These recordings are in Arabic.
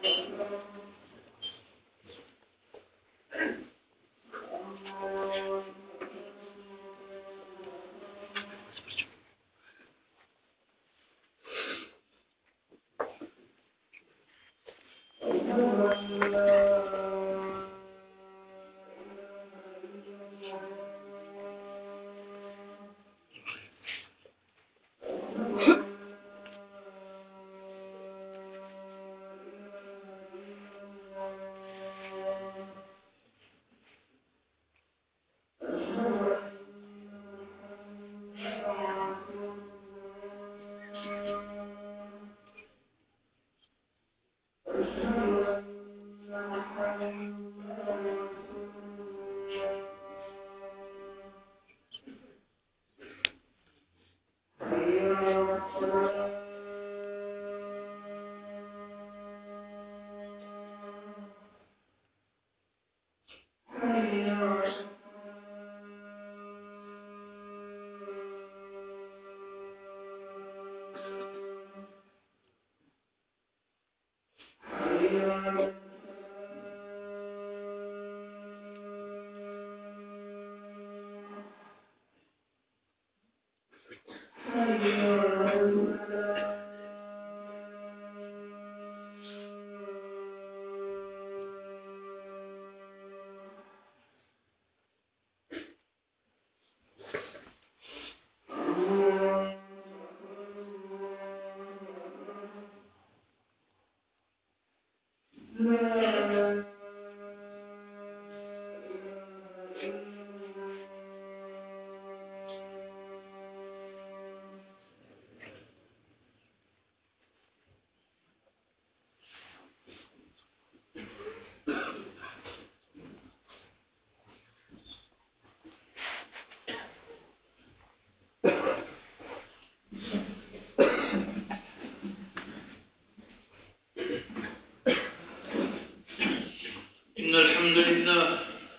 إن الحمد لله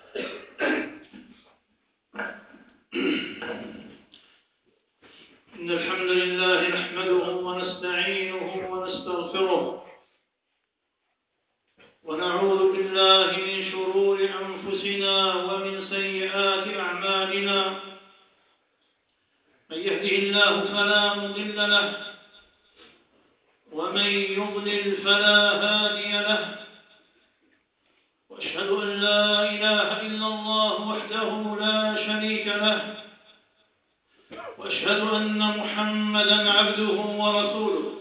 نحمده ونستعينه ونستغفره ونعوذ بالله من شرور أنفسنا ومن سيئات أعمالنا. من يهده الله فلا مضل له ومن يضلل فلا هادي له، وأشهد أن لا إله إلا الله وحده لا شريك له، وأشهد أن محمدًا عبده ورسوله.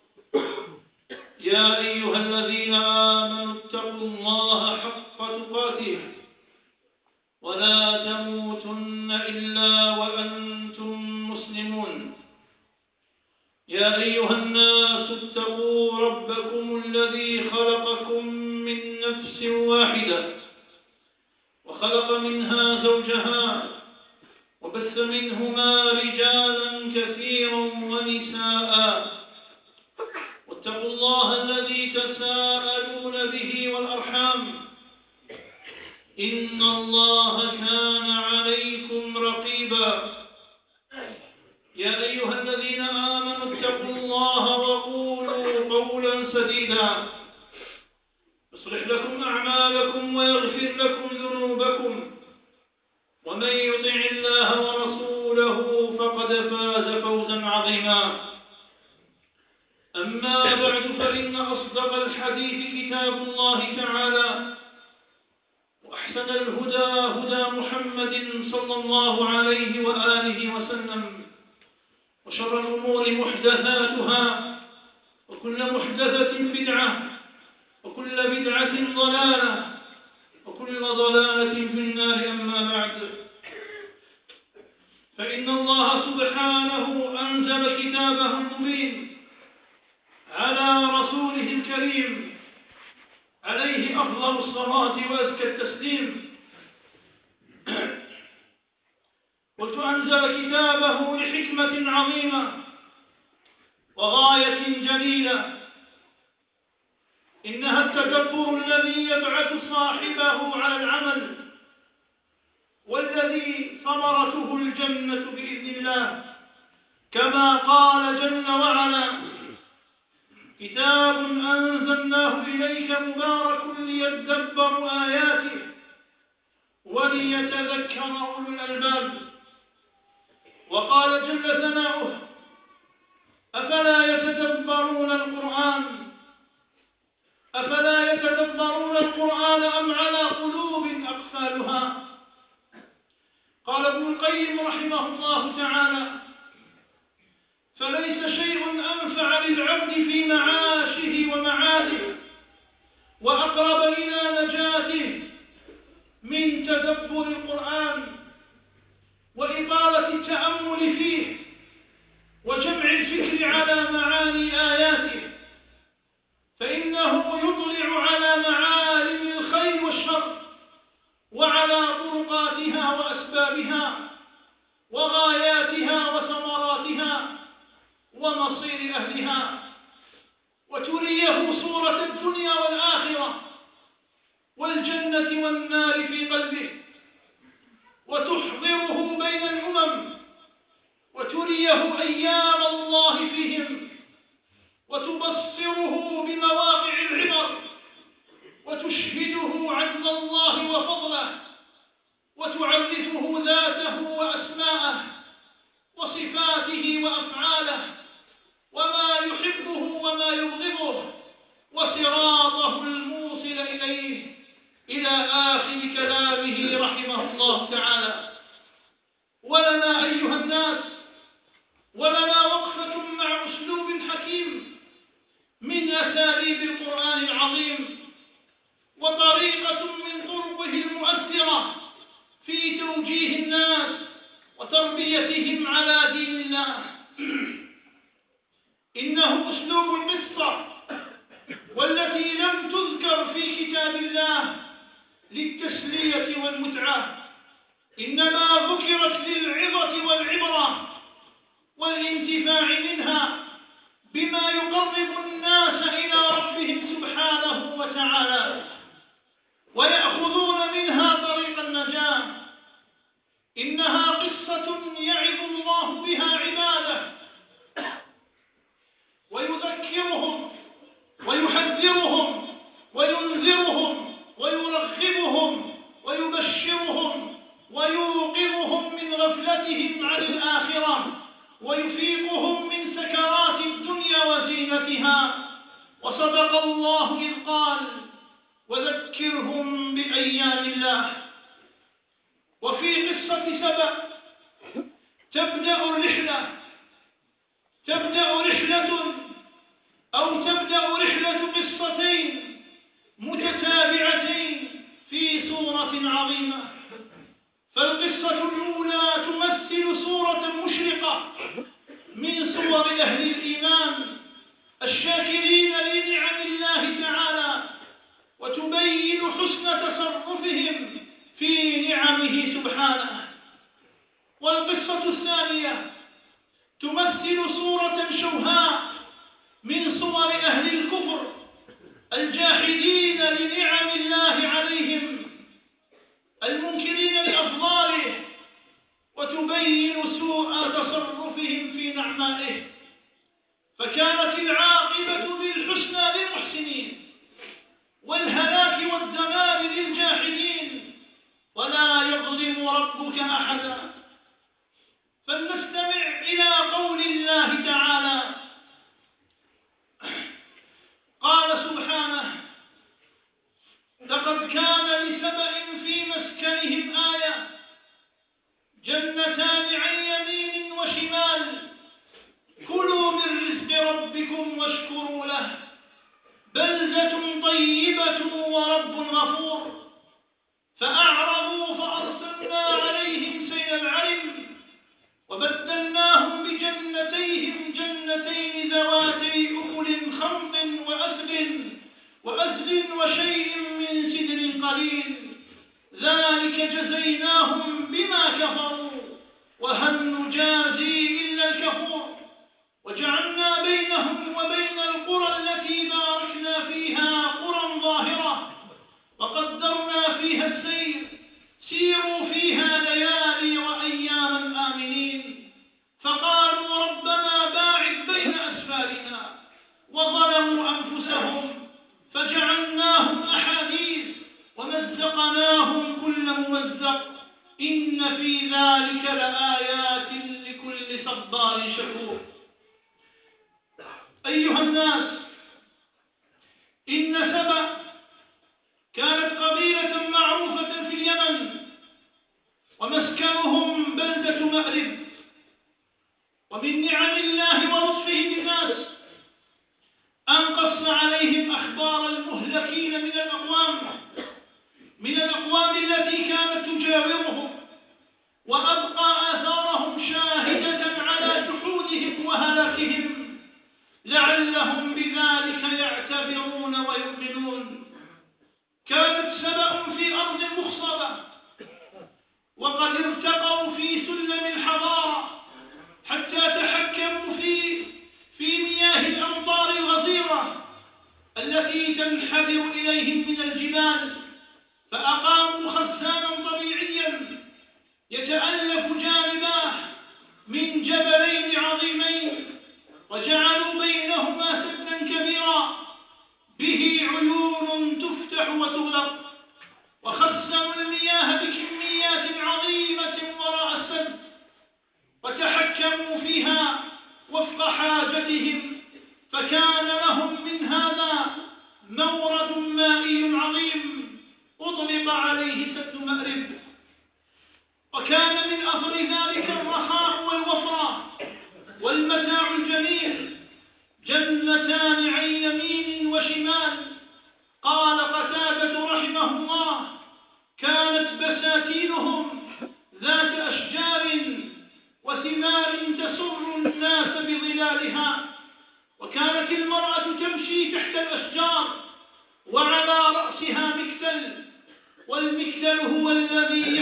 يا أيها الذين آمنوا اتقوا الله حق تقاته ولا تموتن إلا وأنتم مسلمون. يا أيها الناس اتقوا ربكم الذي خلقكم من نفس واحدة وخلق منها زوجها وبث منهما رجالا كثيرا ونساء، واتقوا الله الذي تساءلون به والأرحام إن الله كان عليكم رقيبا. يا أيها الذين آمنوا اتقوا الله وقولوا قولا سديدا يصلح لكم أعمالكم ويغفر لكم ذنوبكم، ومن يطع الله ورسوله فقد فاز فوزا عظيما. أما بعد، فإن أصدق الحديث كتاب الله تعالى، وأحسن الهدى هدى محمد صلى الله عليه وآله وسلم، وشر الأمور محدثاتها، وكل محدثة بدعة، وكل بدعة ضلالة، وكل ضلالة في النار. أما بعد، فإن الله سبحانه أنزل كتابه المبين على رسوله الكريم عليه أفضل الصلاة وأزكى التسليم. قلت أنزل كتابه لحكمة عظيمة وغاية جليلة، إنها التدبر الذي يبعث صاحبه على العمل، والذي ثمرته الجنة بإذن الله، كما قال جل وعلا: كتاب أنزلناه إليك مبارك ليدبروا آياته وليتذكر أولو الألباب. وقال جل ثناؤه: أفلا يتدبرون القرآن أم على قلوب أقفالها. قال ابن القيم رحمه الله تعالى: فليس شيء أنفع للعبد في معاشه ومعاده وأقرب إلى نجاته من تدبر القرآن وإطالة التأمل فيه وجمع الفكر على معاني آياته، فإنه يطلع على معالم الخير والشر وعلى طرقاتها وأسبابها وغاياتها وثمراتها ومصير أهلها، وتريه صورة الدنيا والآخرة والجنة والنار في قلبه، وتحضره بين الأمم، وتريه أيام الله فيهم، وتبصره بمواقع العبر، وتشهده عدل الله وفضله، وتعرفه ذاته وأسماءه وصفاته وأفعاله وما يحبه وما يبغضه وصراطه الموصل إليه، إلى آخر كلامه رحمه الله تعالى. ولنا أيها الناس وقفة مع أسلوب حكيم من أساليب القرآن العظيم، وطريقة من طرقه المؤثرة في توجيه الناس وتربيتهم على دين الله. إنه أسلوب القصة، والتي لم تذكر في كتاب الله للتسلية والمتعة، إنما ذكرت للعظة والعبرة والانتفاع منها بما يقرب الناس إلى ربهم سبحانه وتعالى، ويأخذون منها طريق النجاة. إنها قصة يعظ الله بها عباده ويذكرهم ويحذرهم وينذرهم ويرغبهم ويبشرهم ويوقظهم من غفلتهم عن الآخرة، ويفيقهم من سكرات الدنيا وزينتها. وصدق الله إذ قال: وذكرهم بأيام الله. وفي قصة سبأ تبدأ رحلة قصتين متتابعتين في سورة عظيمة. فالقصة الأولى تمثل صورة مشرقة من صور أهل الإيمان الشاكرين لنعم الله تعالى، وتبين حسن تصرفهم في نعمه سبحانه. والقصة الثانية تمثل صورة شوهاء من صور أهل الكفر الجاحدين لنعم الله عليهم المنكرين لأفضاله، وتبين سوء تصرفهم في نعمائه. فكانت العاقبة بالحسنى للمحسنين والهلاك والدمار للجاحدين، ولا يظلم ربك أحدا. فلنستمع إلى قول الله تعالى. قال سبحانه: لقد كان لسبأ في مسكنهم آية، جنتان عن يمين وشمال، كلوا من رزق ربكم واشكروا له، بلدة طيبة ورب غفور. فأعرضوا فأرسلنا عليهم سيل العرم، وبدلناهم بجنتين ذواتي أكل خمط وأثل وشيء من سدر قليل، ذلك جزيناهم بما كفروا، وهل نجازي إلا الكفور. وجعلنا بينهم وبين القرى التي باركنا فيها قرى ظاهرة، وقدرنا فيها السير، سيروا فيها ليالي وأياما آمنين. فقالوا ربنا باعد بين أسفارنا، وظلموا إن في ذلك لآيات لكل صبار شكور. أيها الناس، إن سبأ كانت قبيلة معروفة في اليمن، ومسكنهم بلدة مأرب. ومن نعم الله ولطفه بالناس أن قص عليهم أخبار المهلكين من الأقوام التي كانت تجاورهم، وأبقى آثارهم شاهدة على جحودهم وهلاكهم، لعلهم بذلك يعتبرون ويؤمنون. كانت سبأ في أرض مخصبة، وقد ارتقوا في سلم الحضارة حتى تحكموا في مياه الأمطار الغزيرة التي تنحدر إليهم من الجبال، فأقاموا خزانا طبيعيا يتألف جانباه من جبلين عظيمين، وجعلوا بينهما سدا كبيرا به عيون تفتح وتغلق، وخزنوا المياه بكميات عظيمة وراء السد، وتحكموا فيها وفق حاجتهم، فكان لهم من هذا مورد مائي عظيم أطلق عليه سد مأرب. وكان من أثر ذلك الرخاء والوفرة والمتاع الجميل، جنتان عن يمين وشمال. قال قتادة رحمه الله: كانت بساتينهم ذات أشجار وثمار تسر الناس بظلالها، وكانت المرأة تمشي تحت الأشجار وعلى رأسها مكتل، والمكتل هو الذي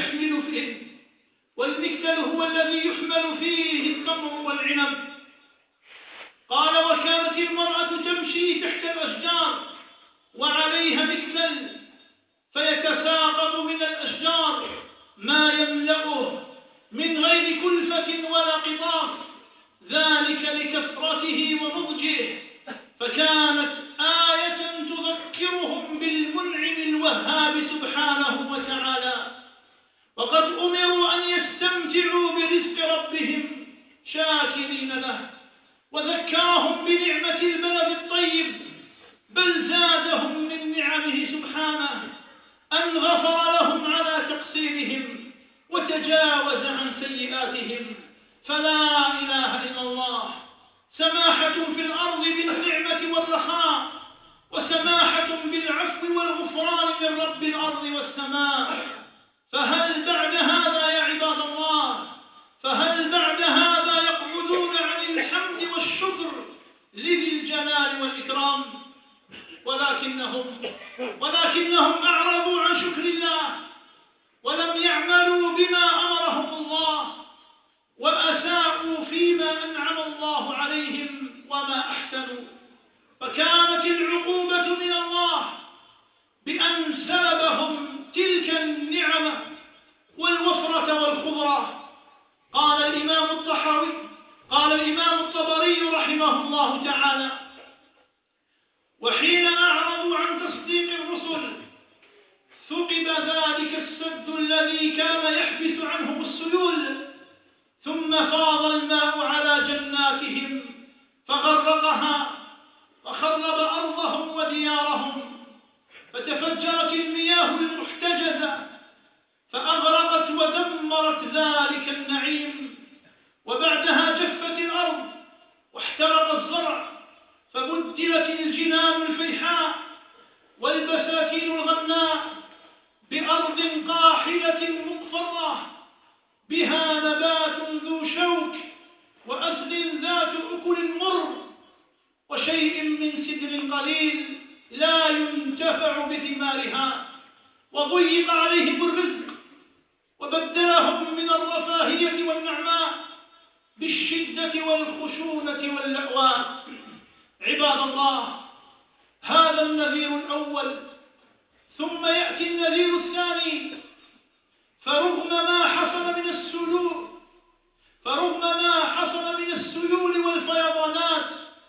يحمل فيه التمر والعنب. قال: وكانت المرأة تمشي تحت الأشجار وعليها مكتل، فيتساقط من الأشجار ما يملأه من غير كلفة ولا قطاف، ذلك لكثرته ونضجه، فكانت آية تذكرهم بالمنعم الوهاب سبحانه وتعالى. وقد أمروا أن يستمتعوا برزق ربهم شاكرين له، وذكرهم بنعمة البلد الطيب، بل زادهم من نعمه سبحانه أن غفر لهم على تقصيرهم وتجاوز عن سيئاتهم. فلا إله إلا الله، سماحة في الأرض بالنعمة والرخاء، وسماحة بالعفو والغفران من رب الأرض والسماء. فهل بعد هذا يا عباد الله، فهل بعد هذا يقعدون عن الحمد والشكر لذي الجلال والإكرام؟ ولكنهم أعرضوا عن شكر الله، ولم يعملوا بما أمرهم الله، وأساءوا فيما أنعم الله عليهم وما أحسنوا. فكانت العقوبة من الله بأن سلبهم تلك النعمة والوفرة والخضرة. قال الإمام الطبري رحمه الله تعالى: وحين أعرضوا عن تصديق الرسل ثقب ذلك السد الذي كان يحبس عنهم السيول، ثم فاض الماء على جناتهم فغرقها وخرب أرضهم وديارهم، فتفجرت المياه المحتجزة فأغرقت ودمرت ذلك النعيم. وبعدها جفت الأرض واحترق الزرع، فبدلت الجنان الفيحاء والبساتين الغناء بأرض قاحلة مقفرة بها نبات ذو شوك وأسل ذات أكل مر وشيء من سدر قليل لا ينتفع بثمارها، وضيق عليهم الرزق، وبدلهم من الرفاهية والنعماء بالشدة والخشونة واللأواء. عباد الله، هذا النذير الأول، ثم يأتي النذير الثاني. فرغم ما حصل من السيول والفيضانات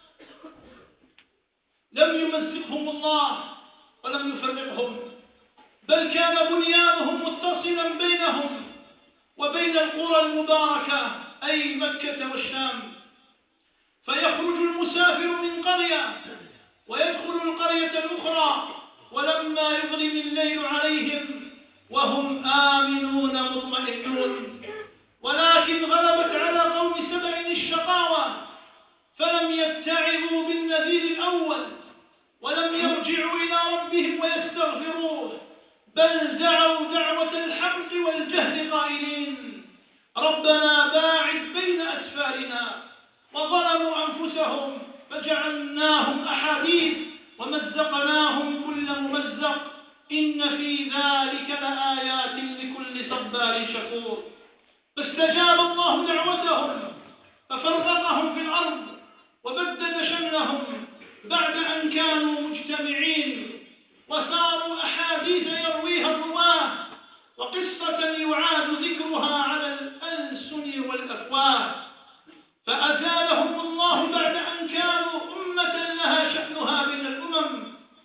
لم يمزقهم الله ولم يفرقهم، بل كان بنيانهم متصلا بينهم وبين القرى المباركة أي مكة والشام، فيخرج المسافر من قرية ويدخل القرية الأخرى ولما يظلم الليل عليهم وهم آمنون مطمئنون، ولكن غلبت على قوم سبع الشقاوة فلم يتعظوا بالنذير الأول ولم يرجعوا إلى ربهم ويستغفروه، بل دعوا دعوة الحق والجهل قائلين ربنا باعد بين أسفارنا، وظلموا أنفسهم فجعلناهم أحاديث ومزقناهم كل ممزق، إن في ذلك لآيات لكل صبار شكور. فاستجاب الله دعوتهم ففرقهم في الأرض وبدد شملهم بعد أن كانوا مجتمعين، وصاروا أحاديث يرويها الرواه وقصة يعاد ذكرها على الألسن والأفواه، فأزالهم الله بعد أن كانوا أمة لها شأنها بين الأمم.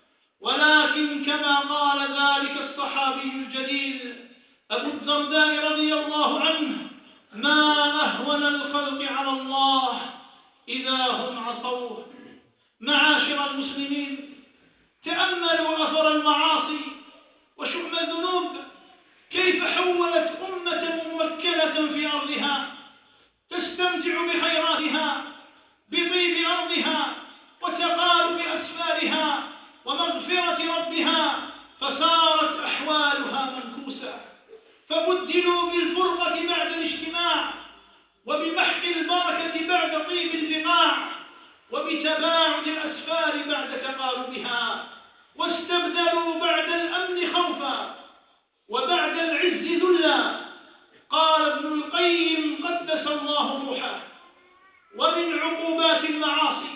ولكن كما قال ذلك الصحابي الجليل أبو الدرداء رضي الله عنه ما أهون الخلق على الله إذا هم عصوه. معاشر المسلمين، تأملوا أثر المعاصي وشؤم الذنوب كيف حولت أمة ممكنة في أرضها تستمتع بخيراتها بطيب أرضها وتقارب أسفارها ومغفرة ربها، فصارت أحوالها منكوسة، فبدلوا بالفرقة بعد الاجتماع وبمحق البركة بعد طيب البقاع وبتباعد الأسفار بعد تقاربها، واستبدلوا بعد الأمن خوفا وبعد العز ذلا. قال ابن القيم قدس الله روحه ومن عقوبات المعاصي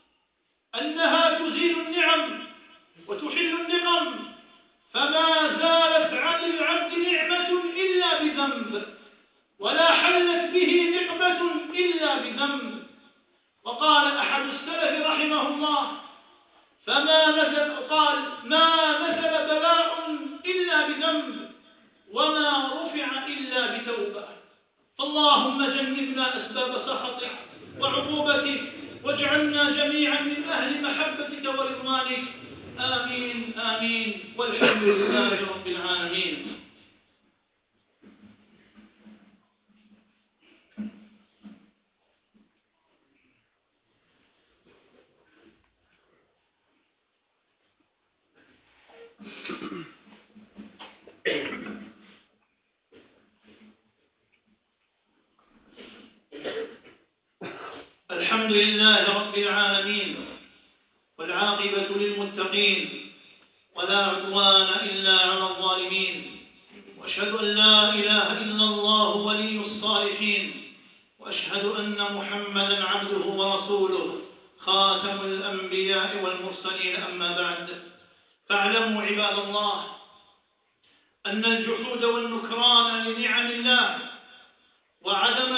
أنها تزيل النعم وتحل النقم، فما زالت عن العبد نعمة إلا بذنب ولا حلت به نقمة إلا بذنب. وقال أحد السلف رحمه الله ما نزل بلاء إلا بذنب وما رفع إلا بتوبة. فاللهم جنبنا أسباب سخطك وعقوبتك واجعلنا جميعا من أهل محبتك ورضوانك، آمين آمين، والحمد لله رب العالمين. الحمد لله رب العالمين، والعاقبة للمتقين، ولا عدوان إلا على الظالمين، وأشهد أن لا إله إلا الله ولي الصالحين، وأشهد أن محمدًا عبده ورسوله خاتم الأنبياء والمرسلين. أما بعد، فاعلموا عباد الله أن الجحود والنكران لنعم الله وعدم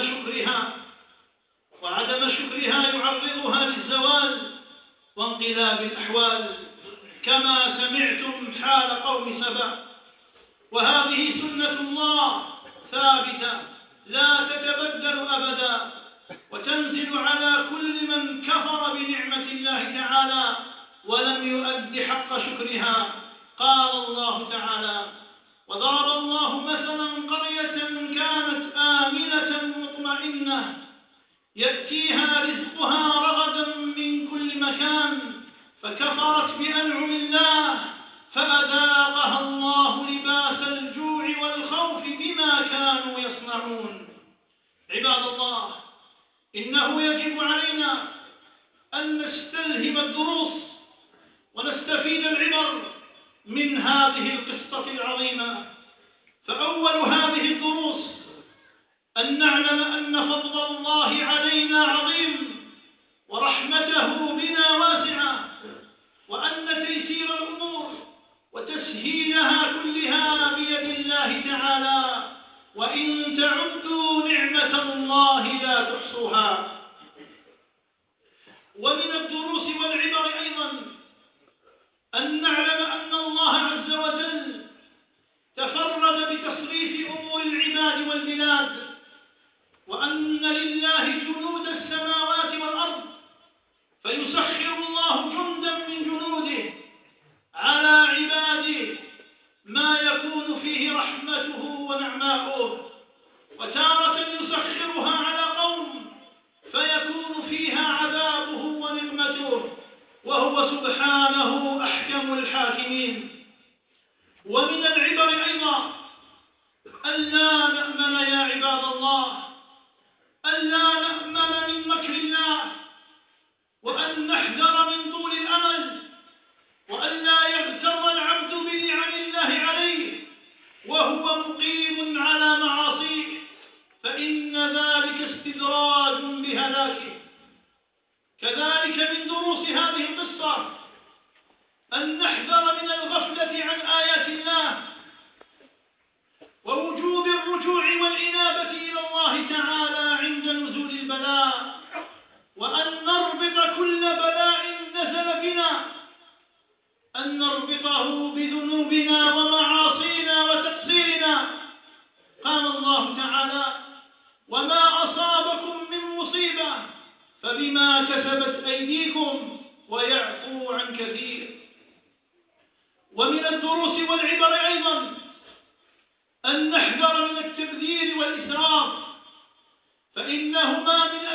شكرها يعرضها للزوال وانقلاب الأحوال، كما سمعتم حال قوم سبأ. وهذه سنة الله ثابتة لا تتبدل أبدا، وتنزل على كل من كفر بنعمة الله تعالى ولم يؤد حق شكرها. قال الله تعالى: وضرب الله مثلا قرية كانت آمنة مطمئنة يأتيها رزقها رغدا من كل مكان فكفرت بأنعم الله فأذاقها الله لباس الجوع والخوف بما كانوا يصنعون. عباد الله، إنه يجب علينا أن نستلهم الدروس ونستفيد العبر من هذه القصة العظيمة. فأول هذه الدروس أن نعلم أن فضل الله علينا عظيم ورحمته بنا واسعة، وأن تيسير الأمور وتسهيلها كلها بيد الله تعالى، وإن تعدوا نعمة الله لا تحصوها. ومن الدروس والعبر أيضا أن نعلم أن الله عز وجل تفرد بتصريف أمور العباد والبلاد العالمين. ومن العبر أيضا ألا نأمن يا عباد الله، ألا نأمن من مكر الله، وأن نحذر من طول الأمل، وأن لا يغتر العبد بنعم الله عليه وهو مقيم على معاصيه، فإن ذلك استدراج بهلاكه. كذلك من دروس هذه القصة أن نحذر من الغفلة عن آيات الله، ووجوب الرجوع والإنابة إلى الله تعالى عند نزول البلاء، وأن نربط كل بلاء نزل بنا، أن نربطه بذنوبنا ومعاصينا وتقصيرنا. قال الله تعالى: وما أصابكم من مصيبة فبما كسبت أيديكم ويعفو عن كثير. ومن الدروس والعبر أيضا أن نحذر من التبذير والإسراف، فإنهما من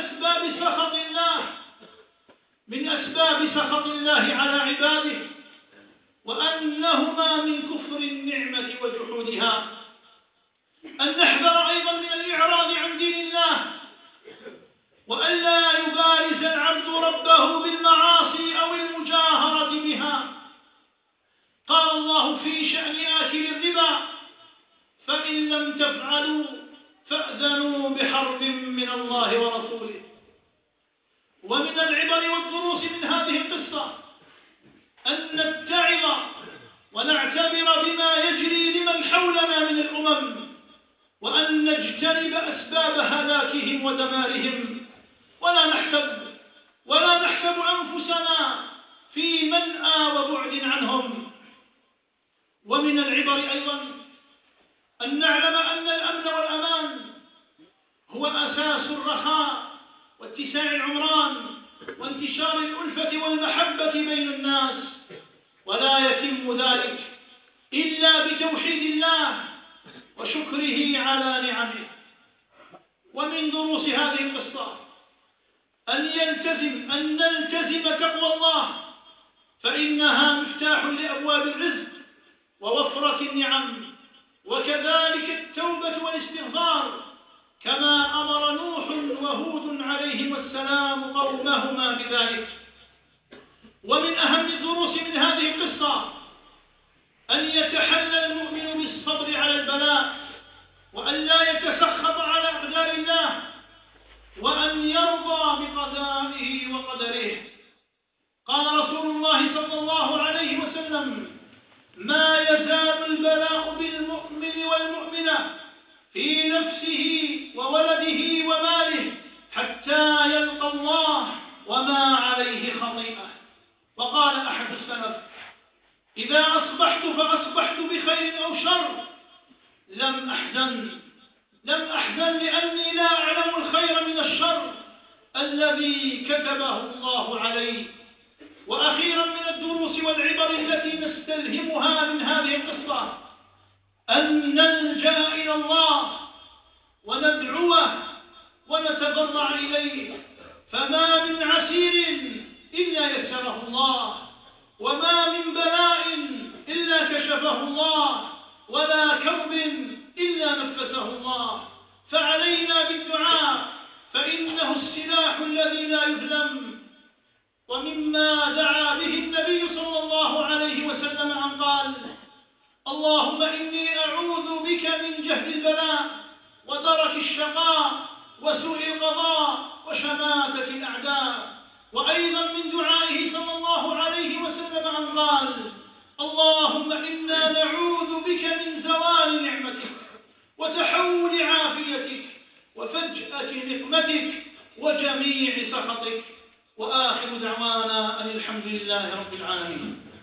أسباب سخط الله على عباده، وأنهما من كفر النعمة وجحودها. أن نحذر أيضا من الإعراض عن دين الله، وألا يبارز العبد ربه بالمعاصي أو المجاهرة بها. قال الله في شأن آكل الربا: فإن لم تفعلوا فأذنوا بحرب من الله ورسوله. ومن العبر والدروس من هذه القصة أن نتعظ ونعتبر بما يجري لمن حولنا من الأمم، وأن نجتنب أسباب هلاكهم ودمارهم، ولا نحسب أنفسنا في منأى وبعد عنهم. ومن العبر أيضا أن نعلم أن الأمن والأمان هو أساس الرخاء واتساع العمران وانتشار الألفة والمحبة بين الناس، ولا يتم ذلك إلا بتوحيد الله وشكره على نعمه. ومن دروس هذه القصة أن نلتزم تقوى الله، فإنها مفتاح لأبواب الرزق ووفرة النعم، وكذلك التوبة والاستغفار، كما أمر نوح وهود عليهما السلام قومهما بذلك. ومن أهم الدروس من هذه القصة أن يتحلى المؤمن بالصبر على البلاء، وأن لا يتسخط على أقدار الله، وأن يرضى بقضائه وقدره. قال رسول الله صلى الله عليه وسلم: ما يزال البلاء بالمؤمن والمؤمنة في نفسه وولده وماله حتى يلقى الله وما عليه خطيئة. وقال أحد السلف: إذا أصبحت فأصبحت بخير أو شر لم أحزن لأني لا أعلم الخير من الشر الذي كتبه الله علي. وأخيرا من الدروس والعبر التي نستلهمها من هذه القصة أن نلجأ إلى الله وندعوه ونتضرع إليه، فما من عسير إلا يسره الله، وما من بلاء إلا كشفه الله، ولا كرب إلا نفسه الله. فعلينا بالدعاء، فإنه السلاح الذي لا يهزم. ومما دعا به النبي صلى الله عليه وسلم أن قال: اللهم إني أعوذ بك من جهد البلاء ودرك الشقاء وسوء القضاء وشماتة الأعداء. وأيضا من دعائه صلى الله عليه وسلم أن قال: اللهم إنا نعوذ بك من زوال نعمتك وتحول عافيتك وفجأة نقمتك وجميع سخطك. وآخر دعوانا أن الحمد لله رب العالمين.